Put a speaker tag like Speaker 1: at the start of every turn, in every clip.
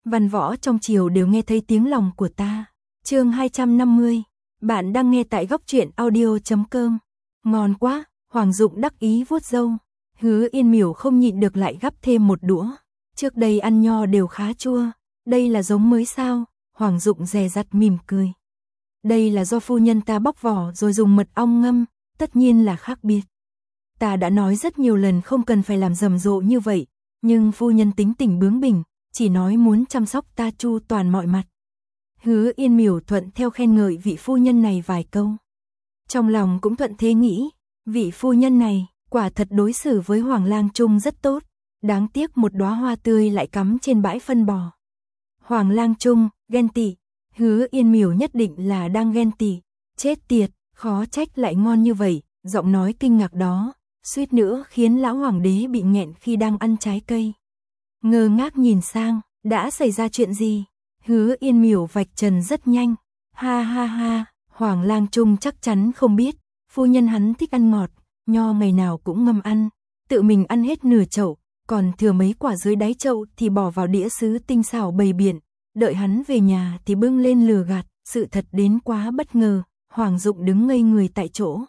Speaker 1: Văn võ trong triều đều nghe thấy tiếng lòng của ta. Chương 250. Bạn đang nghe tại góc truyện audio.com. Ngon quá, Hoàng Dụng đắc ý vuốt râu. Hứa Yên Miểu không nhịn được lại gắp thêm một đũa. Trước đây ăn nho đều khá chua, đây là giống mới sao? Hoàng Dụng dè dặt mỉm cười. Đây là do phu nhân ta bóc vỏ rồi dùng mật ong ngâm, tất nhiên là khác biệt. Ta đã nói rất nhiều lần không cần phải làm rầm rộ như vậy, nhưng phu nhân tính tình bướng bỉnh, chỉ nói muốn chăm sóc ta chu toàn mọi mặt. Hứa Yên Miểu thuận theo khen ngợi vị phu nhân này vài câu. Trong lòng cũng thuận thế nghĩ, vị phu nhân này quả thật đối xử với Hoàng Lang Trung rất tốt, đáng tiếc một đóa hoa tươi lại cắm trên bãi phân bò. Hoàng Lang Trung, ghen tị, Hứa Yên Miểu nhất định là đang ghen tị, chết tiệt, khó trách lại ngon như vậy, giọng nói kinh ngạc đó, suýt nữa khiến lão hoàng đế bị nghẹn khi đang ăn trái cây. Ngơ ngác nhìn sang, đã xảy ra chuyện gì? Hứa Yên Miểu vạch trần rất nhanh, ha ha ha, Hoàng Lang Trung chắc chắn không biết, phu nhân hắn thích ăn ngọt, nho ngày nào cũng ngâm ăn, tự mình ăn hết nửa chậu, còn thừa mấy quả dưới đáy chậu thì bỏ vào đĩa sứ tinh xảo bày biện, đợi hắn về nhà thì bưng lên lừa gạt, sự thật đến quá bất ngờ, Hoàng Dụng đứng ngây người tại chỗ.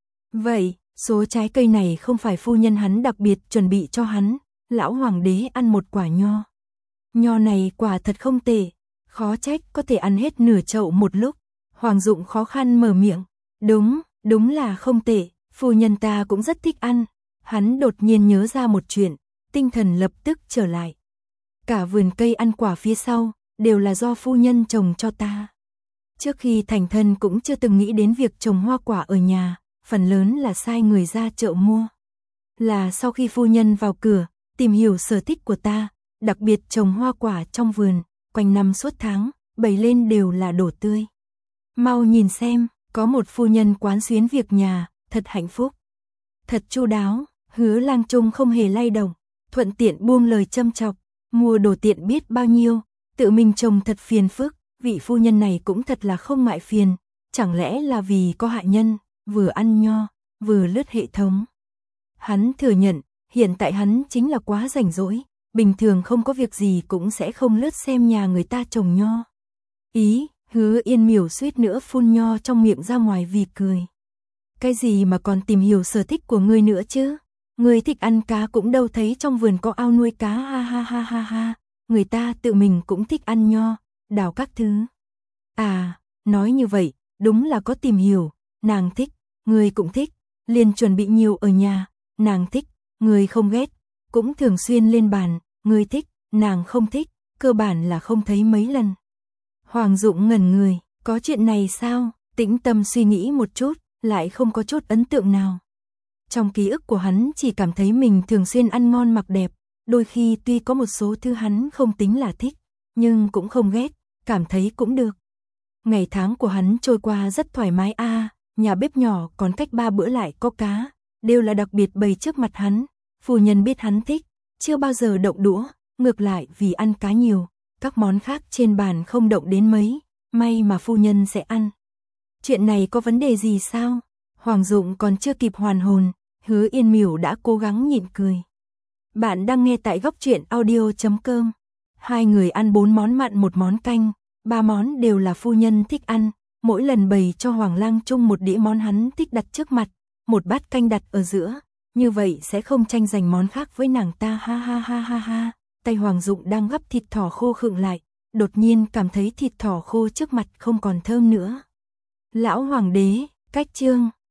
Speaker 1: Vậy, số trái cây này không phải phu nhân hắn đặc biệt chuẩn bị cho hắn, lão hoàng đế ăn một quả nho. Nho này quả thật không tệ, khó trách có thể ăn hết nửa chậu một lúc. Hoàng Dụng khó khăn mở miệng, đúng là không tệ, phu nhân ta cũng rất thích ăn. Hắn đột nhiên nhớ ra một chuyện, tinh thần lập tức trở lại. Cả vườn cây ăn quả phía sau, đều là do phu nhân trồng cho ta. Trước khi thành thân cũng chưa từng nghĩ đến việc trồng hoa quả ở nhà, phần lớn là sai người ra chợ mua. Là sau khi phu nhân vào cửa, tìm hiểu sở thích của ta, đặc biệt trồng hoa quả trong vườn, quanh năm suốt tháng, bày lên đều là đồ tươi. Mau nhìn xem, có một phu nhân quán xuyến việc nhà, thật hạnh phúc. Thật chu đáo, Hứa Lang Trung không hề lay động, thuận tiện buông lời châm chọc, mua đồ tiện biết bao nhiêu, tự mình trồng thật phiền phức, vị phu nhân này cũng thật là không ngại phiền, chẳng lẽ là vì có hạ nhân, vừa ăn nho, vừa lướt hệ thống. Hắn thừa nhận, hiện tại hắn chính là quá rảnh rỗi, bình thường không có việc gì cũng sẽ không lướt xem nhà người ta trồng nho. Ý, Hứa Yên Miểu suýt nữa phun nho trong miệng ra ngoài vì cười. Cái gì mà còn tìm hiểu sở thích của ngươi nữa chứ? Ngươi thích ăn cá cũng đâu thấy trong vườn có ao nuôi cá, ha ha ha ha ha. Người ta tự mình cũng thích ăn nho, đào các thứ. À, nói như vậy, đúng là có tìm hiểu, nàng thích, ngươi cũng thích, liền chuẩn bị nhiều ở nhà, nàng thích, ngươi không ghét, cũng thường xuyên lên bàn, ngươi thích, nàng không thích, cơ bản là không thấy mấy lần. Hoàng Dụng ngẩn người, có chuyện này sao? Tĩnh tâm suy nghĩ một chút, lại không có chút ấn tượng nào. Trong ký ức của hắn chỉ cảm thấy mình thường xuyên ăn ngon mặc đẹp, đôi khi tuy có một số thứ hắn không tính là thích, nhưng cũng không ghét, cảm thấy cũng được. Ngày tháng của hắn trôi qua rất thoải mái nhà bếp nhỏ còn cách 3 bữa lại có cá, đều là đặc biệt bày trước mặt hắn, phu nhân biết hắn thích, chưa bao giờ động đũa, ngược lại vì ăn cá nhiều, các món khác trên bàn không động đến mấy, may mà phu nhân sẽ ăn. Chuyện này có vấn đề gì sao? Hoàng Dụng còn chưa kịp hoàn hồn, Hứa Yên Miểu đã cố gắng nhịn cười. Bạn đang nghe tại góc truyện audio.com. Hai người ăn 4 món mặn 1 món canh, 3 món đều là phu nhân thích ăn, mỗi lần bày cho Hoàng Lang Trung một đĩa món hắn thích đặt trước mặt, một bát canh đặt ở giữa, như vậy sẽ không tranh giành món khác với nàng ta, ha ha ha ha ha. Tay Hoàng Dụng đang gắp thịt thỏ khô khựng lại, đột nhiên cảm thấy thịt thỏ khô trước mặt không còn thơm nữa. Lão hoàng đế, cách chương